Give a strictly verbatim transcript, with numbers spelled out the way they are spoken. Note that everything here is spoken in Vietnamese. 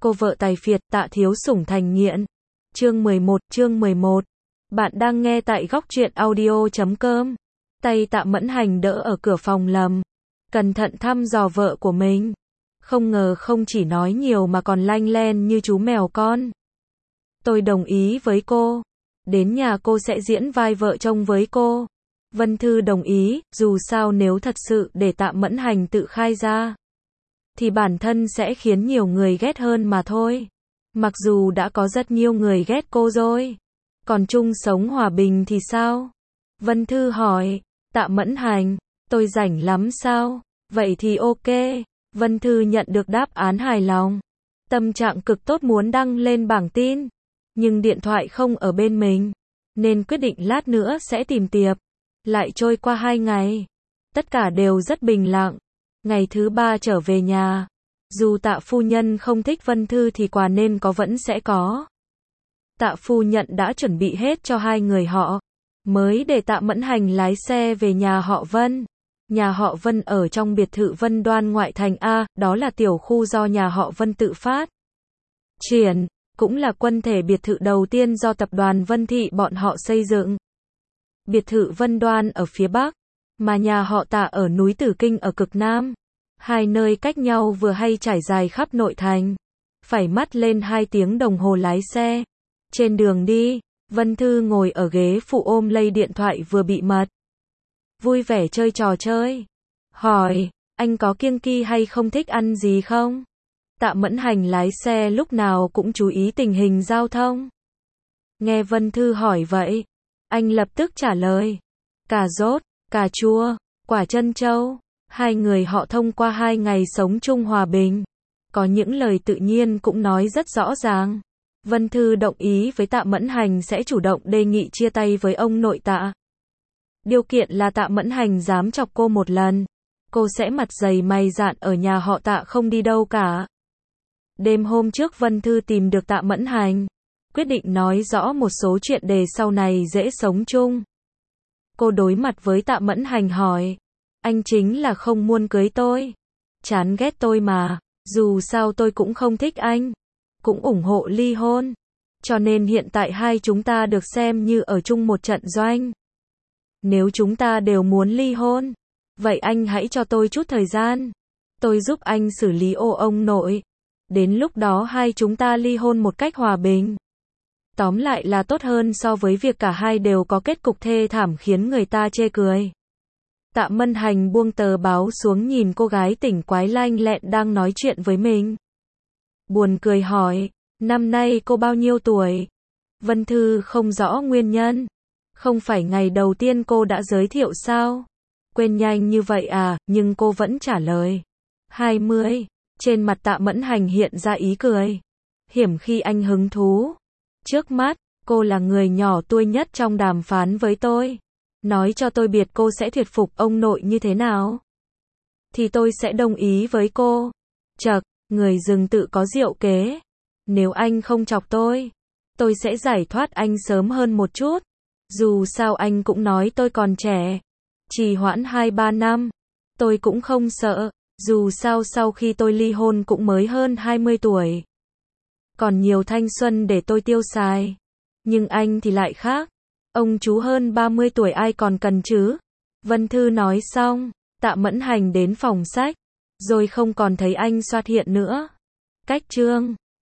Cô vợ tài phiệt, Tạ Thiếu Sủng thành nghiện. Chương mười một, chương mười một. Bạn đang nghe tại góc truyện audio chấm com. Tay Tạ Mẫn Hành đỡ ở cửa phòng lầm. Cẩn thận thăm dò vợ của mình. Không ngờ không chỉ nói nhiều mà còn lanh len như chú mèo con. Tôi đồng ý với cô. Đến nhà cô sẽ diễn vai vợ chồng với cô. Vân Thư đồng ý, dù sao nếu thật sự để Tạ Mẫn Hành tự khai ra, thì bản thân sẽ khiến nhiều người ghét hơn mà thôi. Mặc dù đã có rất nhiều người ghét cô rồi. Còn chung sống hòa bình thì sao? Vân Thư hỏi. Tạ Mẫn Hành, tôi rảnh lắm sao? Vậy thì ok. Vân Thư nhận được đáp án hài lòng. Tâm trạng cực tốt muốn đăng lên bảng tin. Nhưng điện thoại không ở bên mình. Nên quyết định lát nữa sẽ tìm tiệp. Lại trôi qua hai ngày. Tất cả đều rất bình lặng. Ngày thứ ba trở về nhà. Dù Tạ phu nhân không thích Vân Thư thì quà nên có vẫn sẽ có. Tạ phu nhận đã chuẩn bị hết cho hai người họ. Mới để Tạ Mẫn Hành lái xe về nhà họ Vân. Nhà họ Vân ở trong biệt thự Vân Đoan ngoại thành A, đó là tiểu khu do nhà họ Vân tự phát triển, cũng là quân thể biệt thự đầu tiên do tập đoàn Vân Thị bọn họ xây dựng. Biệt thự Vân Đoan ở phía Bắc, mà nhà họ Tạ ở núi Tử Kinh ở cực Nam. Hai nơi cách nhau vừa hay trải dài khắp nội thành. Phải mất lên hai tiếng đồng hồ lái xe. Trên đường đi, Vân Thư ngồi ở ghế phụ ôm lấy điện thoại vừa bị mất. Vui vẻ chơi trò chơi. Hỏi, anh có kiêng kỵ hay không thích ăn gì không? Tạ Mẫn Hành lái xe lúc nào cũng chú ý tình hình giao thông. Nghe Vân Thư hỏi vậy, anh lập tức trả lời. Cà rốt, cà chua, quả trân châu. Hai người họ thông qua hai ngày sống chung hòa bình. Có những lời tự nhiên cũng nói rất rõ ràng. Vân Thư đồng ý với Tạ Mẫn Hành sẽ chủ động đề nghị chia tay với ông nội Tạ. Điều kiện là Tạ Mẫn Hành dám chọc cô một lần. Cô sẽ mặt dày mày dạn ở nhà họ Tạ không đi đâu cả. Đêm hôm trước Vân Thư tìm được Tạ Mẫn Hành. Quyết định nói rõ một số chuyện để sau này dễ sống chung. Cô đối mặt với Tạ Mẫn Hành hỏi. Anh chính là không muốn cưới tôi. Chán ghét tôi mà. Dù sao tôi cũng không thích anh. Cũng ủng hộ ly hôn. Cho nên hiện tại hai chúng ta được xem như ở chung một trận doanh. Nếu chúng ta đều muốn ly hôn, vậy anh hãy cho tôi chút thời gian. Tôi giúp anh xử lý ô ông nội. Đến lúc đó hai chúng ta ly hôn một cách hòa bình. Tóm lại là tốt hơn so với việc cả hai đều có kết cục thê thảm khiến người ta chê cười. Tạ Mẫn Hành buông tờ báo xuống nhìn cô gái tỉnh quái lanh lẹn đang nói chuyện với mình. Buồn cười hỏi, năm nay cô bao nhiêu tuổi? Vân Thư không rõ nguyên nhân. Không phải ngày đầu tiên cô đã giới thiệu sao? Quên nhanh như vậy à, nhưng cô vẫn trả lời. hai mươi. Trên mặt Tạ Mẫn Hành hiện ra ý cười. Hiểm khi anh hứng thú. Trước mắt, cô là người nhỏ tuổi nhất trong đàm phán với tôi. Nói cho tôi biết cô sẽ thuyết phục ông nội như thế nào. Thì tôi sẽ đồng ý với cô. Chậc, người rừng tự có diệu kế. Nếu anh không chọc tôi, tôi sẽ giải thoát anh sớm hơn một chút. Dù sao anh cũng nói tôi còn trẻ. Trì hoãn hai ba năm. Tôi cũng không sợ. Dù sao sau khi tôi ly hôn cũng mới hơn hai mươi tuổi. Còn nhiều thanh xuân để tôi tiêu xài. Nhưng anh thì lại khác. Ông chú hơn ba mươi tuổi ai còn cần chứ? Vân Thư nói xong, Tạ Mẫn Hành đến phòng sách. Rồi không còn thấy anh xuất hiện nữa. Cách chương.